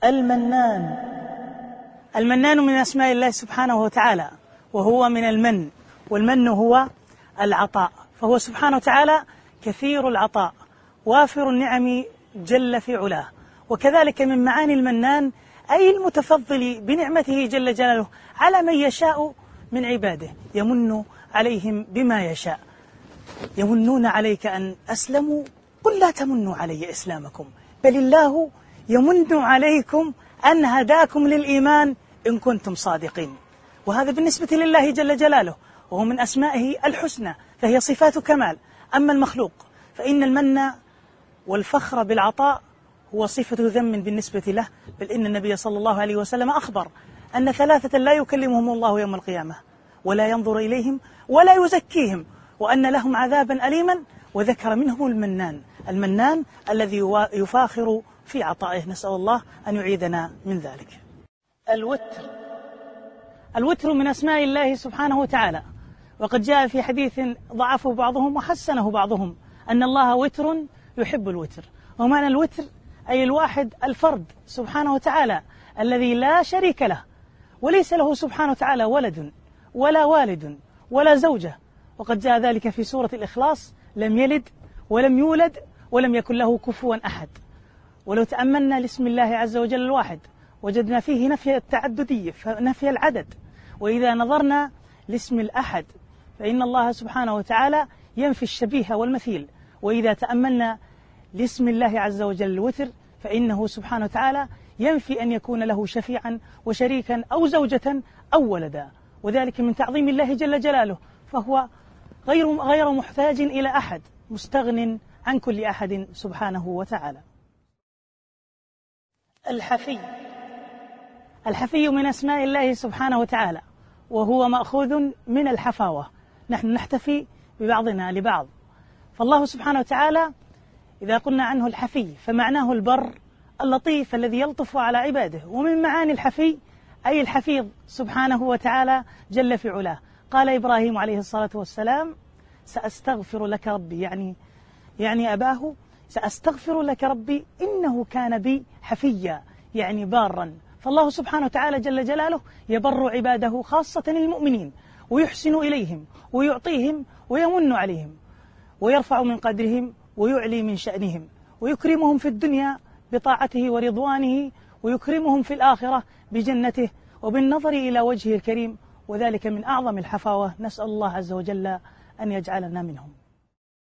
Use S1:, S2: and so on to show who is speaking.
S1: المنان. المنان من أسماء الله سبحانه وتعالى، وهو من المن، والمن هو العطاء، فهو سبحانه وتعالى كثير العطاء وافر النعم جل في علاه. وكذلك من معاني المنان أي المتفضل بنعمته جل جلاله على من يشاء من عباده، يمن عليهم بما يشاء. يمنون عليك أن أسلموا، قل لا تمنوا علي إسلامكم، بل الله يمن عليكم أن هداكم للإيمان إن كنتم صادقين. وهذا بالنسبة لله جل جلاله، وهو من أسمائه الحسنى، فهي صفات كمال. أما المخلوق فإن المن والفخر بالعطاء هو صفة ذم بالنسبة له، بل إن النبي صلى الله عليه وسلم أخبر أن ثلاثة لا يكلمهم الله يوم القيامة ولا ينظر إليهم ولا يزكيهم وأن لهم عذابا أليما، وذكر منهم المنان. المنان الذي يفاخر في عطائه، نسأل الله أن يعيذنا من ذلك. الوتر من أسماء الله سبحانه وتعالى، وقد جاء في حديث ضعفه بعضهم وحسنه بعضهم أن الله وتر يحب الوتر. ومعنى الوتر أي الواحد الفرد سبحانه وتعالى الذي لا شريك له، وليس له سبحانه وتعالى ولد ولا والد ولا زوجة. وقد جاء ذلك في سورة الإخلاص: لم يلد ولم يولد ولم يكن له كفوا أحد. ولو تأملنا لاسم الله عز وجل الواحد وجدنا فيه نفي التعددية، نفي العدد. وإذا نظرنا لاسم الأحد فإن الله سبحانه وتعالى ينفي الشبيه والمثيل. وإذا تأملنا لاسم الله عز وجل الوتر فإنه سبحانه وتعالى ينفي أن يكون له شفيعا وشريكا أو زوجة أو ولدا، وذلك من تعظيم الله جل جلاله، فهو غير محتاج إلى أحد، مستغن عن كل أحد سبحانه وتعالى. الحفي من أسماء الله سبحانه وتعالى، وهو مأخوذ من الحفاوة، نحن نحتفي ببعضنا لبعض. فالله سبحانه وتعالى إذا قلنا عنه الحفي فمعناه البر اللطيف الذي يلطف على عباده. ومن معاني الحفي أي الحفيظ سبحانه وتعالى جل في علاه. قال إبراهيم عليه الصلاة والسلام: سأستغفر لك ربي، يعني أباه، سأستغفر لك ربي إنه كان بي حفيا، يعني بارا. فالله سبحانه وتعالى جل جلاله يبر عباده خاصة المؤمنين، ويحسن إليهم ويعطيهم ويمن عليهم ويرفع من قدرهم ويعلي من شأنهم، ويكرمهم في الدنيا بطاعته ورضوانه، ويكرمهم في الآخرة بجنته وبالنظر إلى وجهه الكريم، وذلك من أعظم الحفاوة. نسأل الله عز وجل أن يجعلنا منهم.